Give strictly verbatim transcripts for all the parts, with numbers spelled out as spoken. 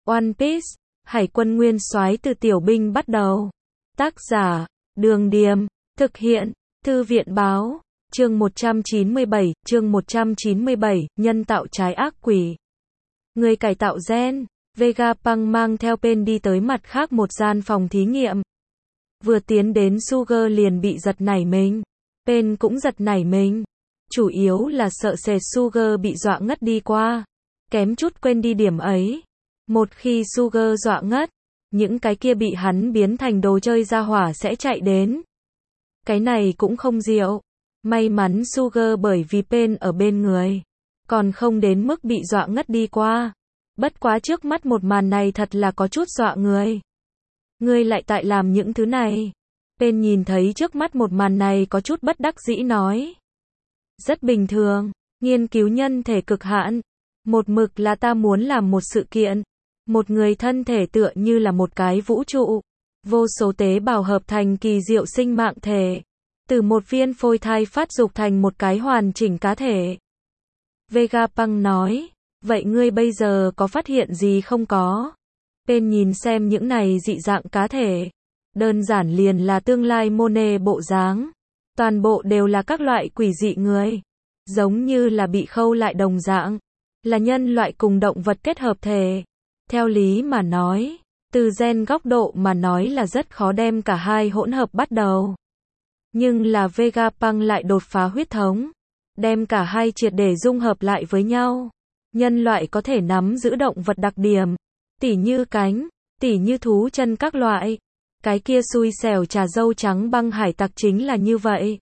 One Piece, Hải quân nguyên soái từ tiểu binh bắt đầu. Tác giả, Đường Điềm, thực hiện, Thư viện báo, chương một trăm chín mươi bảy, chương một trăm chín mươi bảy, nhân tạo trái ác quỷ. Người cải tạo gen, Vegapunk mang theo Pain đi tới mặt khác một gian phòng thí nghiệm. Vừa tiến đến Sugar liền bị giật nảy mình. Pain cũng giật nảy mình. Chủ yếu là sợ sệt Sugar bị dọa ngất đi qua. Kém chút quên đi điểm ấy. Một khi Sugar dọa ngất, những cái kia bị hắn biến thành đồ chơi ra hỏa sẽ chạy đến. Cái này cũng không diệu. May mắn Sugar bởi vì Pain ở bên người, còn không đến mức bị dọa ngất đi qua. Bất quá trước mắt một màn này thật là có chút dọa người. Ngươi lại tại làm những thứ này. Pain nhìn thấy trước mắt một màn này có chút bất đắc dĩ nói. Rất bình thường, nghiên cứu nhân thể cực hạn. Một mực là ta muốn làm một sự kiện. Một người thân thể tựa như là một cái vũ trụ. Vô số tế bào hợp thành kỳ diệu sinh mạng thể. Từ một viên phôi thai phát dục thành một cái hoàn chỉnh cá thể. Vegapunk nói, vậy ngươi bây giờ có phát hiện gì không có? Pain nhìn xem những này dị dạng cá thể. Đơn giản liền là tương lai Monet bộ dáng. Toàn bộ đều là các loại quỷ dị người. Giống như là bị khâu lại đồng dạng. Là nhân loại cùng động vật kết hợp thể. Theo lý mà nói, từ gen góc độ mà nói là rất khó đem cả hai hỗn hợp bắt đầu. Nhưng là Vegapunk lại đột phá huyết thống. Đem cả hai triệt để dung hợp lại với nhau. Nhân loại có thể nắm giữ động vật đặc điểm. Tỉ như cánh, tỉ như thú chân các loại. Cái kia xui xẻo trà dâu trắng băng hải tặc chính là như vậy.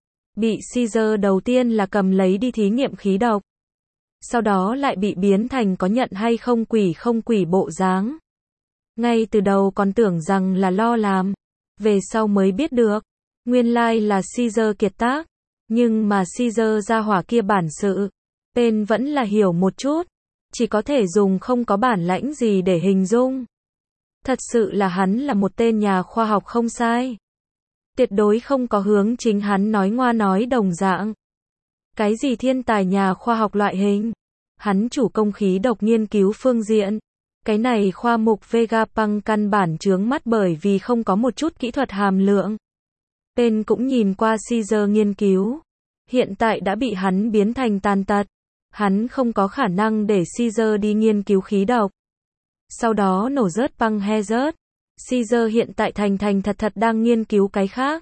Bị Caesar đầu tiên là cầm lấy đi thí nghiệm khí độc. Sau đó lại bị biến thành có nhận hay không quỷ không quỷ bộ dáng. Ngay từ đầu còn tưởng rằng là lo làm. Về sau mới biết được. Nguyên lai là Caesar kiệt tác. Nhưng mà Caesar ra hỏa kia bản sự. Pain vẫn là hiểu một chút. Chỉ có thể dùng không có bản lãnh gì để hình dung. Thật sự là hắn là một tên nhà khoa học không sai. Tuyệt đối không có hướng chính hắn nói ngoa nói đồng dạng. Cái gì thiên tài nhà khoa học loại hình. Hắn chủ công khí độc nghiên cứu phương diện. Cái này khoa mục Vegapunk căn bản chướng mắt bởi vì không có một chút kỹ thuật hàm lượng. Pain cũng nhìn qua Caesar nghiên cứu. Hiện tại đã bị hắn biến thành tàn tật. Hắn không có khả năng để Caesar đi nghiên cứu khí độc. Sau đó nổ rớt băng hazard. Caesar hiện tại thành thành thật thật đang nghiên cứu cái khác.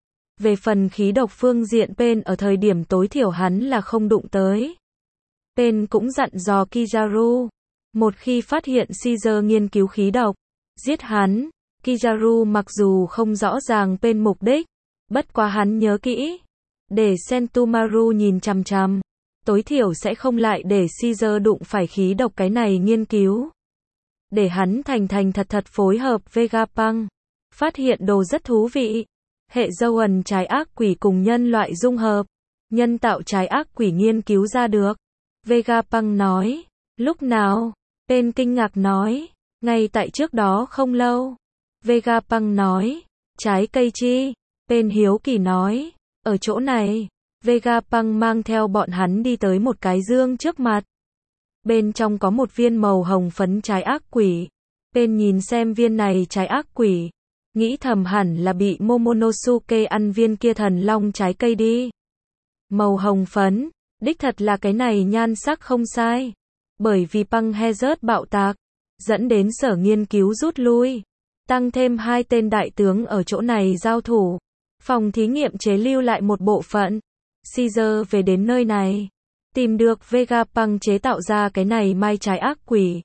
Về phần khí độc phương diện Pain ở thời điểm tối thiểu hắn là không đụng tới. Pain cũng dặn dò Kizaru. Một khi phát hiện Caesar nghiên cứu khí độc, giết hắn. Kizaru mặc dù không rõ ràng Pain mục đích. Bất quá hắn nhớ kỹ. Để Sentomaru nhìn chằm chằm. Tối thiểu sẽ không lại để Caesar đụng phải khí độc cái này nghiên cứu. Để hắn thành thành thật thật phối hợp Vegapunk. Phát hiện đồ rất thú vị. Hệ dâu ẩn trái ác quỷ cùng nhân loại dung hợp. Nhân tạo trái ác quỷ nghiên cứu ra được. Vegapunk nói. Lúc nào? Pain kinh ngạc nói. Ngay tại trước đó không lâu. Vegapunk nói. Trái cây chi? Pain hiếu kỳ nói. Ở chỗ này. Vegapunk mang theo bọn hắn đi tới một cái dương trước mặt. Bên trong có một viên màu hồng phấn trái ác quỷ. Pain nhìn xem viên này trái ác quỷ. Nghĩ thầm hẳn là bị Momonosuke ăn viên kia thần long trái cây đi. Màu hồng phấn. Đích thật là cái này nhan sắc không sai. Bởi vì băng hazard bạo tạc. Dẫn đến sở nghiên cứu rút lui. Tăng thêm hai tên đại tướng ở chỗ này giao thủ. Phòng thí nghiệm chế lưu lại một bộ phận. Caesar về đến nơi này. Tìm được Vegapunk chế tạo ra cái này mai trái ác quỷ.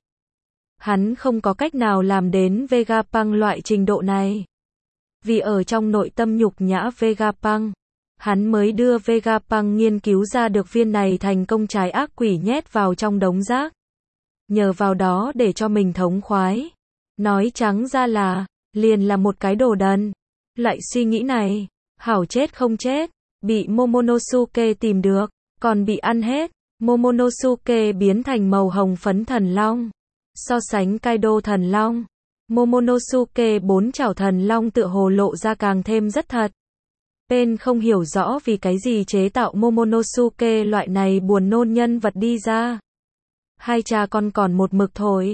Hắn không có cách nào làm đến Vegapunk loại trình độ này. Vì ở trong nội tâm nhục nhã Vegapunk. Hắn mới đưa Vegapunk nghiên cứu ra được viên này thành công trái ác quỷ nhét vào trong đống rác. Nhờ vào đó để cho mình thống khoái. Nói trắng ra là, liền là một cái đồ đần. Loại suy nghĩ này, hảo chết không chết. Bị Momonosuke tìm được, còn bị ăn hết. Momonosuke biến thành màu hồng phấn thần long. So sánh Kaido thần long, Momonosuke bốn chảo thần long tựa hồ lộ ra càng thêm rất thật. Pain không hiểu rõ vì cái gì chế tạo Momonosuke loại này buồn nôn nhân vật đi ra. Hai cha con còn một mực thổi.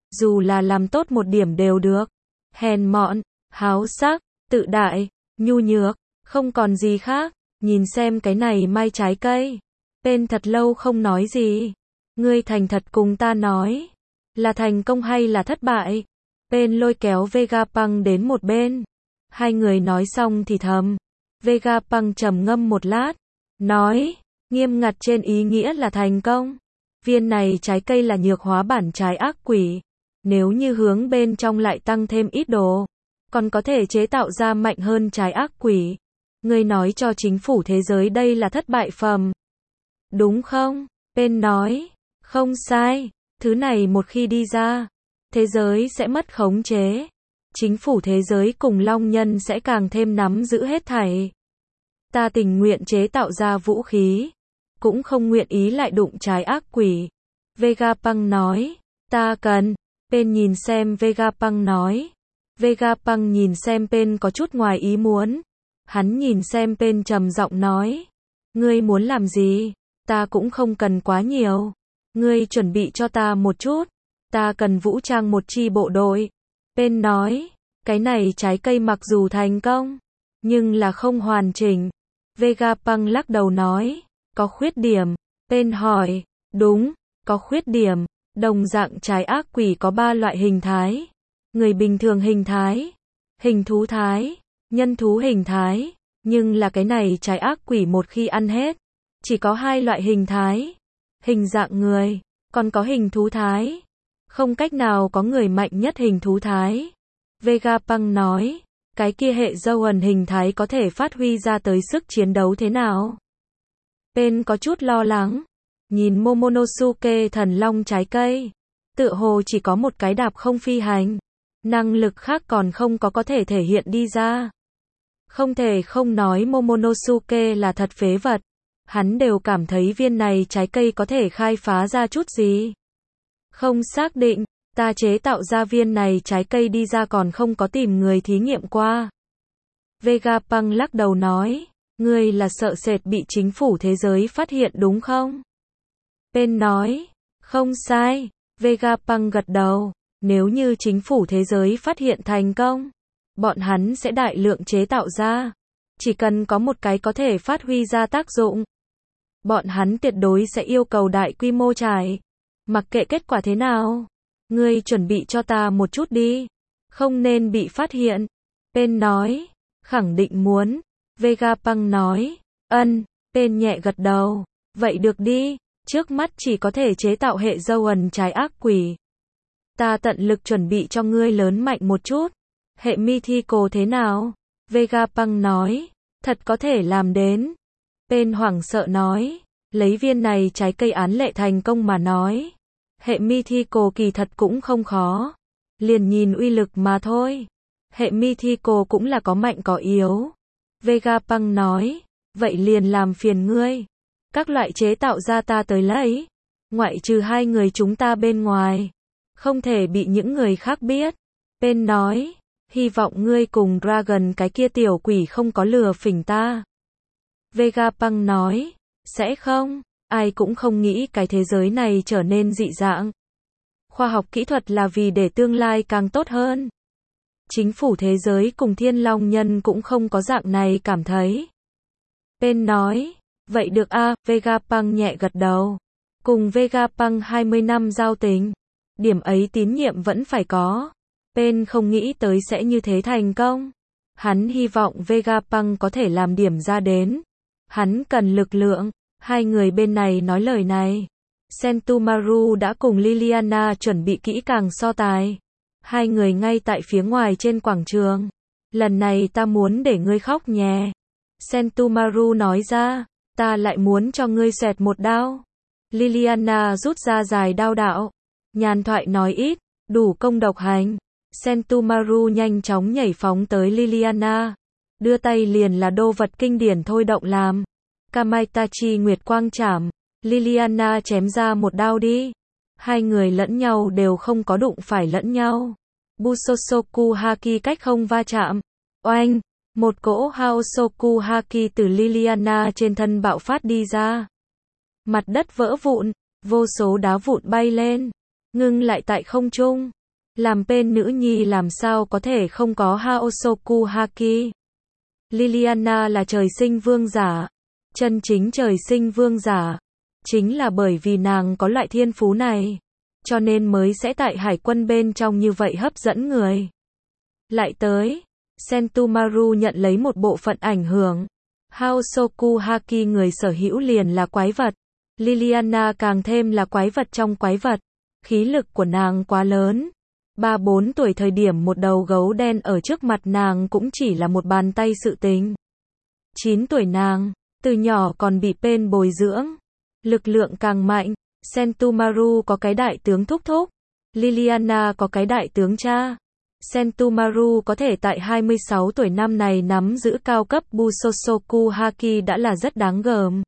dù là làm tốt một điểm đều được. Hèn mọn, háo sắc, tự đại, nhu nhược, không còn gì khác. Nhìn xem cái này mai trái cây. Pen thật lâu không nói gì. Ngươi thành thật cùng ta nói. Là thành công hay là thất bại? Pen lôi kéo Vegapunk đến một bên. Hai người nói xong thì thầm. Vegapunk trầm ngâm một lát. Nói, nghiêm ngặt trên ý nghĩa là thành công. Viên này trái cây là nhược hóa bản trái ác quỷ. Nếu như hướng bên trong lại tăng thêm ít đồ, còn có thể chế tạo ra mạnh hơn trái ác quỷ. Ngươi nói cho chính phủ thế giới đây là thất bại phẩm. Đúng không? Pen nói. Không sai. Thứ này một khi đi ra, thế giới sẽ mất khống chế. Chính phủ thế giới cùng Long Nhân sẽ càng thêm nắm giữ hết thảy. Ta tình nguyện chế tạo ra vũ khí, cũng không nguyện ý lại đụng trái ác quỷ. Vegapunk nói. Ta cần. Pen nhìn xem Vegapunk nói. Vegapunk nhìn xem Pen có chút ngoài ý muốn. Hắn nhìn xem Pen trầm giọng nói. Ngươi muốn làm gì? Ta cũng không cần quá nhiều. Ngươi chuẩn bị cho ta một chút. Ta cần vũ trang một chi bộ đội. Pen nói. Cái này trái cây mặc dù thành công, nhưng là không hoàn chỉnh. Vegapunk lắc đầu nói. Có khuyết điểm. Pen hỏi. Đúng, có khuyết điểm. Đồng dạng trái ác quỷ có ba loại hình thái. Người bình thường hình thái, hình thú thái, nhân thú hình thái. Nhưng là cái này trái ác quỷ một khi ăn hết, chỉ có hai loại hình thái. Hình dạng người, còn có hình thú thái. Không cách nào có người mạnh nhất hình thú thái. Vegapunk nói. Cái kia hệ dâu ẩn hình thái có thể phát huy ra tới sức chiến đấu thế nào? Pen có chút lo lắng. Nhìn Momonosuke thần long trái cây, tựa hồ chỉ có một cái đạp không phi hành. Năng lực khác còn không có có thể thể hiện đi ra. Không thể không nói Momonosuke là thật phế vật. Hắn đều cảm thấy viên này trái cây có thể khai phá ra chút gì. Không xác định, ta chế tạo ra viên này trái cây đi ra còn không có tìm người thí nghiệm qua. Vegapunk lắc đầu nói. Ngươi là sợ sệt bị chính phủ thế giới phát hiện đúng không? Pen nói. Không sai. Vegapunk gật đầu. Nếu như chính phủ thế giới phát hiện thành công, bọn hắn sẽ đại lượng chế tạo ra. Chỉ cần có một cái có thể phát huy ra tác dụng, bọn hắn tuyệt đối sẽ yêu cầu đại quy mô trải. Mặc kệ kết quả thế nào, ngươi chuẩn bị cho ta một chút đi. Không nên bị phát hiện. Pen nói. Khẳng định muốn. Vegapunk nói. Ân. Pen nhẹ gật đầu. Vậy được đi. Trước mắt chỉ có thể chế tạo hệ dâu ẩn trái ác quỷ. Ta tận lực chuẩn bị cho ngươi lớn mạnh một chút. Hệ Mythical thế nào? Vegapunk nói. Thật có thể làm đến. Pen hoảng sợ nói. Lấy viên này trái cây án lệ thành công mà nói. Hệ Mythical kỳ thật cũng không khó. Liền nhìn uy lực mà thôi. Hệ Mythical cũng là có mạnh có yếu. Vegapunk nói. Vậy liền làm phiền ngươi. Các loại chế tạo ra ta tới lấy. Ngoại trừ hai người chúng ta bên ngoài. Không thể bị những người khác biết. Pen nói. Hy vọng ngươi cùng Dragon cái kia tiểu quỷ không có lừa phỉnh ta. Vegapunk nói. Sẽ không. Ai cũng không nghĩ cái thế giới này trở nên dị dạng. Khoa học kỹ thuật là vì để tương lai càng tốt hơn. Chính phủ thế giới cùng Thiên Long Nhân cũng không có dạng này cảm thấy. Pen nói. Vậy được a. Vegapunk nhẹ gật đầu. Cùng Vegapunk hai mươi năm giao tình, điểm ấy tín nhiệm vẫn phải có. Pen không nghĩ tới sẽ như thế thành công. Hắn hy vọng Vegapunk có thể làm điểm ra đến. Hắn cần lực lượng. Hai người bên này nói lời này. Sentomaru đã cùng Liliana chuẩn bị kỹ càng so tài. Hai người ngay tại phía ngoài trên quảng trường. Lần này ta muốn để ngươi khóc nhé. Sentomaru nói ra. Ta lại muốn cho ngươi xoẹt một đao. Liliana rút ra dài đao đạo. Nhàn thoại nói ít, đủ công độc hành. Sentomaru nhanh chóng nhảy phóng tới Liliana. Đưa tay liền là đô vật kinh điển thôi động làm. Kamaitachi Nguyệt Quang Trảm. Liliana chém ra một đao đi. Hai người lẫn nhau đều không có đụng phải lẫn nhau. Busosoku Haki cách không va chạm. Oanh! Một cỗ Haosoku Haki từ Liliana trên thân bạo phát đi ra. Mặt đất vỡ vụn, vô số đá vụn bay lên, ngưng lại tại không trung. Làm bên nữ nhi làm sao có thể không có Hosoku Haki. Liliana là trời sinh vương giả. Chân chính trời sinh vương giả. Chính là bởi vì nàng có loại thiên phú này. Cho nên mới sẽ tại hải quân bên trong như vậy hấp dẫn người. Lại tới, Sentomaru nhận lấy một bộ phận ảnh hưởng. Hosoku Haki người sở hữu liền là quái vật. Liliana càng thêm là quái vật trong quái vật. Khí lực của nàng quá lớn. Ba bốn tuổi thời điểm một đầu gấu đen ở trước mặt nàng cũng chỉ là một bàn tay sự tình. Chín tuổi nàng, từ nhỏ còn bị Pain bồi dưỡng. Lực lượng càng mạnh. Sentomaru có cái đại tướng thúc thúc. Liliana có cái đại tướng cha. Sentomaru có thể tại hai mươi sáu tuổi năm này nắm giữ cao cấp Busosoku Haki đã là rất đáng gờm.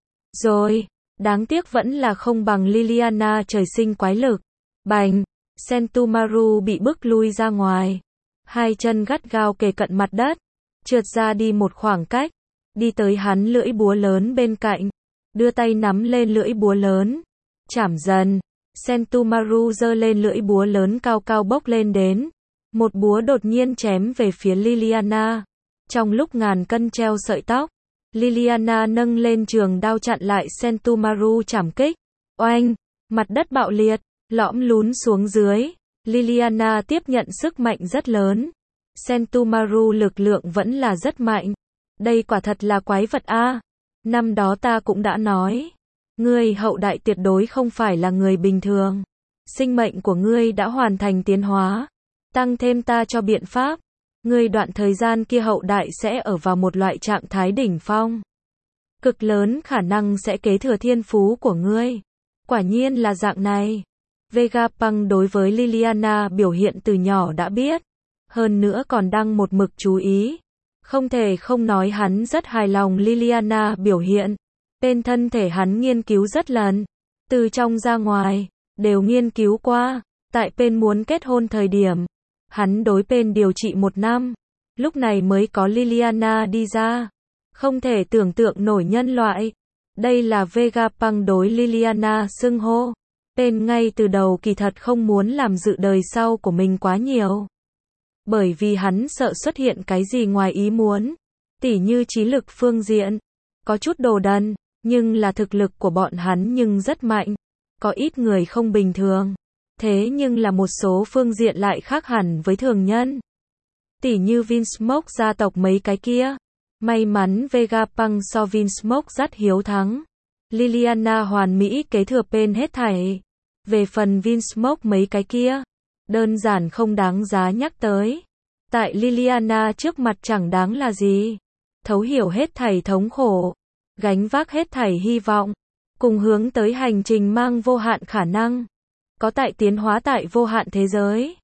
Rồi, đáng tiếc vẫn là không bằng Liliana trời sinh quái lực. Bành, Sentomaru bị bức lui ra ngoài. Hai chân gắt gao kề cận mặt đất. Trượt ra đi một khoảng cách. Đi tới hắn lưỡi búa lớn bên cạnh. Đưa tay nắm lên lưỡi búa lớn. Chảm dần. Sentomaru giơ lên lưỡi búa lớn cao cao bốc lên đến. Một búa đột nhiên chém về phía Liliana. Trong lúc ngàn cân treo sợi tóc, Liliana nâng lên trường đao chặn lại Sentomaru chảm kích. Oanh, mặt đất bạo liệt, lõm lún xuống dưới. Liliana tiếp nhận sức mạnh rất lớn. Sentomaru lực lượng vẫn là rất mạnh. Đây quả thật là quái vật a. Năm đó ta cũng đã nói. Ngươi hậu đại tuyệt đối không phải là người bình thường. Sinh mệnh của ngươi đã hoàn thành tiến hóa. Tăng thêm ta cho biện pháp. Ngươi đoạn thời gian kia hậu đại sẽ ở vào một loại trạng thái đỉnh phong. Cực lớn khả năng sẽ kế thừa thiên phú của ngươi. Quả nhiên là dạng này. Vegapunk đối với Liliana biểu hiện từ nhỏ đã biết. Hơn nữa còn đang một mực chú ý. Không thể không nói hắn rất hài lòng Liliana biểu hiện. Bên thân thể hắn nghiên cứu rất lần. Từ trong ra ngoài, đều nghiên cứu qua. Tại bên muốn kết hôn thời điểm. Hắn đối bên điều trị một năm. Lúc này mới có Liliana đi ra. Không thể tưởng tượng nổi nhân loại. Đây là Vegapunk đối Liliana xưng hô. Bên ngay từ đầu kỳ thật không muốn làm dự đời sau của mình quá nhiều. Bởi vì hắn sợ xuất hiện cái gì ngoài ý muốn. Tỉ như trí lực phương diện. Có chút đồ đần. Nhưng là thực lực của bọn hắn nhưng rất mạnh. Có ít người không bình thường. Thế nhưng là một số phương diện lại khác hẳn với thường nhân. Tỉ như Vinsmoke gia tộc mấy cái kia. May mắn Vegapunk so Vinsmoke rất hiếu thắng. Liliana hoàn mỹ kế thừa bên hết thảy. Về phần Vinsmoke mấy cái kia. Đơn giản không đáng giá nhắc tới. Tại Liliana trước mặt chẳng đáng là gì. Thấu hiểu hết thảy thống khổ. Gánh vác hết thảy hy vọng. Cùng hướng tới hành trình mang vô hạn khả năng. Có tại tiến hóa tại vô hạn thế giới.